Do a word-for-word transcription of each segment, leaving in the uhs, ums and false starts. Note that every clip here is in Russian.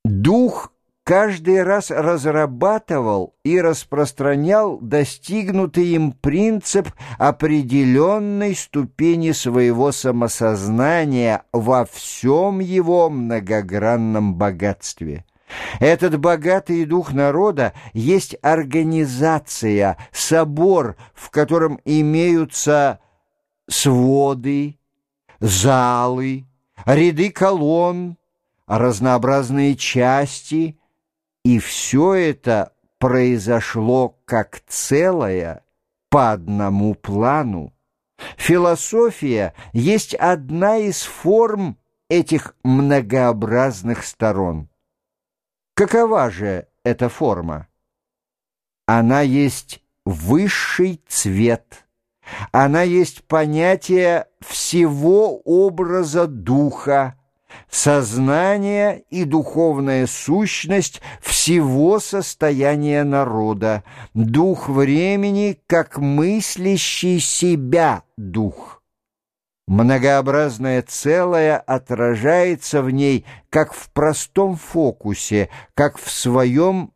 Дух каждый раз разрабатывал и распространял достигнутый им принцип определенной ступени своего самосознания во всем его многогранном богатстве. Этот богатый дух народа есть организация, собор, в котором имеются своды, залы, ряды колонн, разнообразные части, и все это произошло как целое по одному плану. Философия есть одна из форм этих многообразных сторон. Какова же эта форма? Она есть высший цвет. Она есть понятие всего образа духа, сознание и духовная сущность всего состояния народа, дух времени как мыслящий себя дух. Многообразное целое отражается в ней как в простом фокусе, как в своем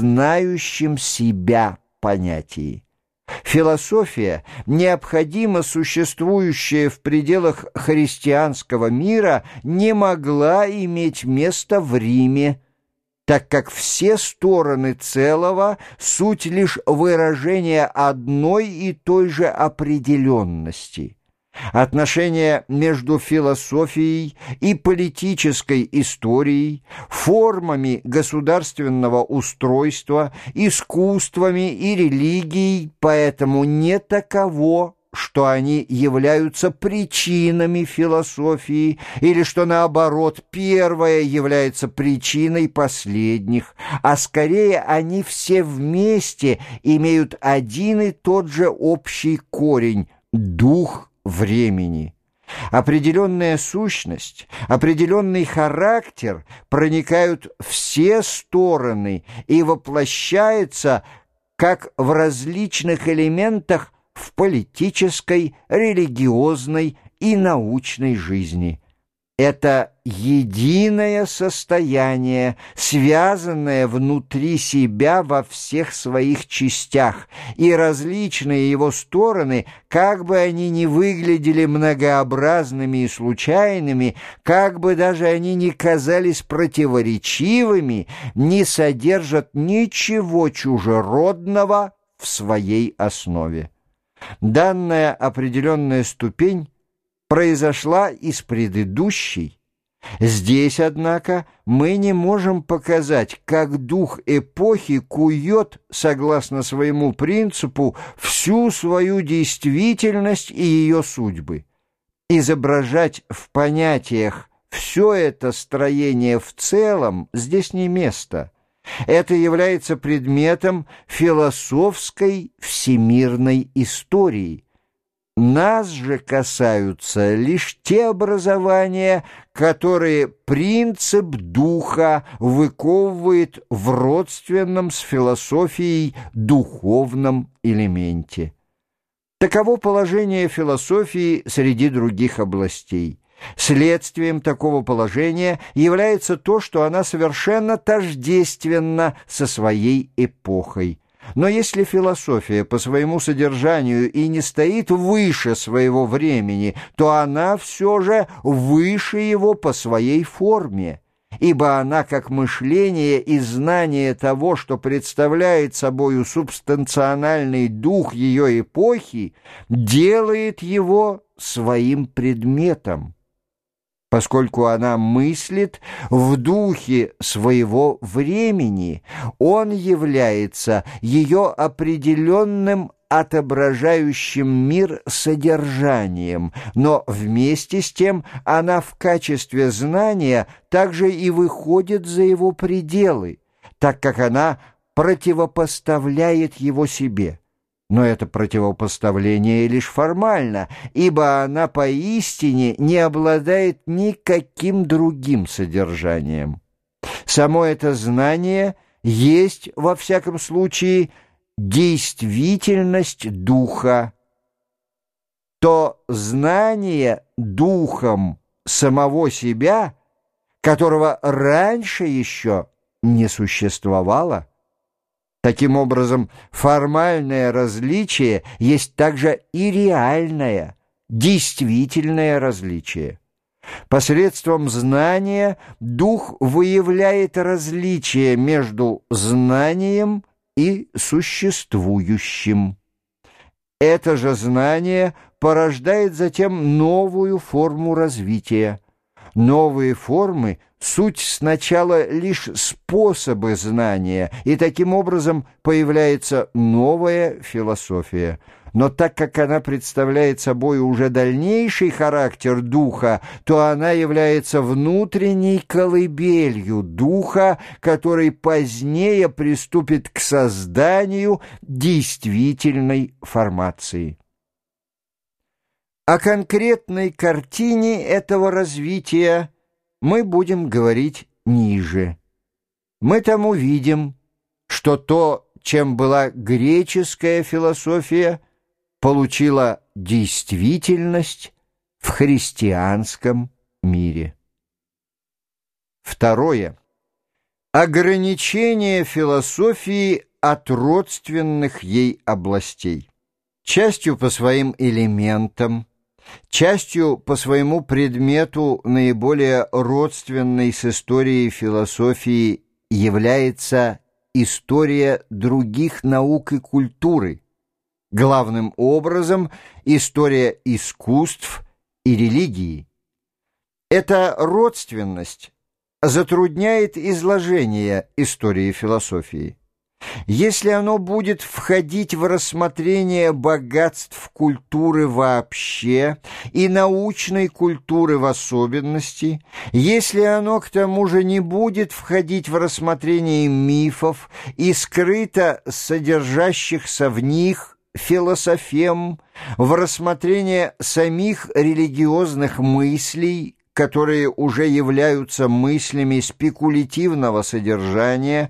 знающем себя понятии. Философия, необходимо существующая в пределах христианского мира, не могла иметь места в Риме, так как все стороны целого — суть лишь выражение одной и той же определенности. Отношения между философией и политической историей, формами государственного устройства, искусствами и религией поэтому не таково, что они являются причинами философии, или что, наоборот, первое является причиной последних, а скорее они все вместе имеют один и тот же общий корень — дух времени. Определенная сущность, определенный характер проникают все стороны и воплощается как в различных элементах в политической, религиозной и научной жизни. Это единое состояние, связанное внутри себя во всех своих частях, и различные его стороны, как бы они ни выглядели многообразными и случайными, как бы даже они ни казались противоречивыми, не содержат ничего чужеродного в своей основе. Данная определенная ступень произошла из предыдущей. Здесь, однако, мы не можем показать, как дух эпохи кует, согласно своему принципу, всю свою действительность и ее судьбы. Изображать в понятиях все это строение в целом здесь не место. Это является предметом философской всемирной истории. Нас же касаются лишь те образования, которые принцип духа выковывает в родственном с философией духовном элементе. Таково положение философии среди других областей. Следствием такого положения является то, что она совершенно тождественна со своей эпохой. Но если философия по своему содержанию и не стоит выше своего времени, то она все же выше его по своей форме, ибо она, как мышление и знание того, что представляет собою субстанциональный дух ее эпохи, делает его своим предметом. Поскольку она мыслит в духе своего времени, он является ее определенным отображающим мир содержанием, но вместе с тем она в качестве знания также и выходит за его пределы, так как она противопоставляет его себе. Но это противопоставление лишь формально, ибо она поистине не обладает никаким другим содержанием. Само это знание есть, во всяком случае, действительность духа. То знание духом самого себя, которого раньше еще не существовало. Таким образом, формальное различие есть также и реальное, действительное различие. Посредством знания дух выявляет различие между знанием и существующим. Это же знание порождает затем новую форму развития. Новые формы — суть сначала лишь способы знания, и таким образом появляется новая философия. Но так как она представляет собой уже дальнейший характер духа, то она является внутренней колыбелью духа, который позднее приступит к созданию действительной формации. О конкретной картине этого развития мы будем говорить ниже. Мы тому видим, что то, чем была греческая философия, получила действительность в христианском мире. Второе. Ограничение философии от родственных ей областей. Частью по своим элементам, частью по своему предмету, наиболее родственной с историей философии, является история других наук и культуры, главным образом история искусств и религии. Эта родственность затрудняет изложение истории философии. Если оно будет входить в рассмотрение богатств культуры вообще и научной культуры в особенности, если оно к тому же не будет входить в рассмотрение мифов и скрыто содержащихся в них философем, в рассмотрение самих религиозных мыслей, которые уже являются мыслями спекулятивного содержания,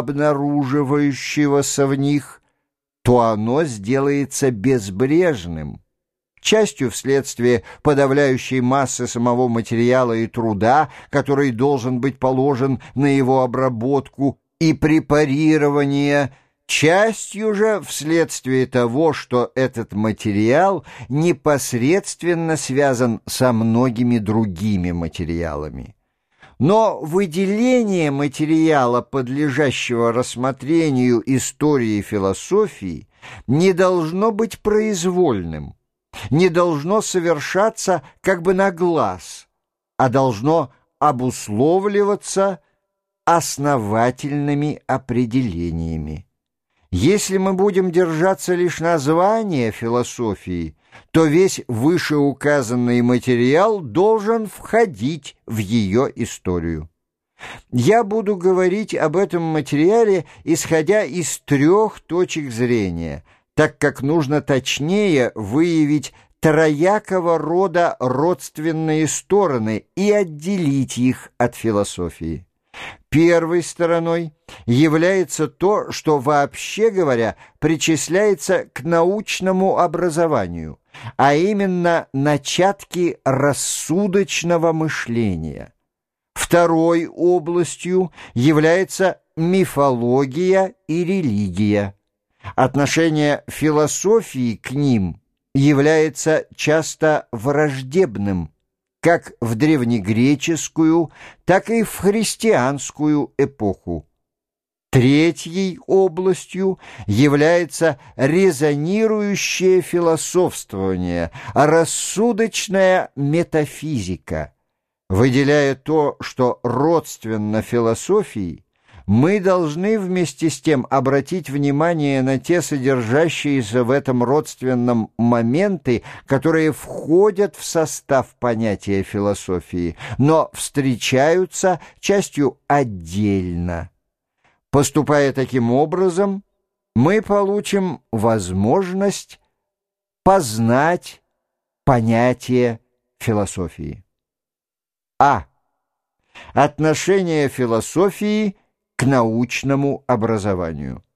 обнаруживающегося в них, то оно сделается безбрежным, частью вследствие подавляющей массы самого материала и труда, который должен быть положен на его обработку и препарирование, частью же вследствие того, что этот материал непосредственно связан со многими другими материалами. Но выделение материала, подлежащего рассмотрению истории философии, не должно быть произвольным, не должно совершаться как бы на глаз, а должно обусловливаться основательными определениями. Если мы будем держаться лишь названия философии, то весь вышеуказанный материал должен входить в ее историю. Я буду говорить об этом материале, исходя из трех точек зрения, так как нужно точнее выявить троякого рода родственные стороны и отделить их от философии. Первой стороной является то, что, вообще говоря, причисляется к научному образованию, а именно начатки рассудочного мышления. Второй областью является мифология и религия. Отношение философии к ним является часто враждебным, как в древнегреческую, так и в христианскую эпоху. Третьей областью является резонирующее философствование, рассудочная метафизика. Выделяя то, что родственно философии, мы должны вместе с тем обратить внимание на те содержащиеся в этом родственном моменты, которые входят в состав понятия философии, но встречаются частью отдельно. Поступая таким образом, мы получим возможность познать понятие философии. А. Отношение философии к научному образованию.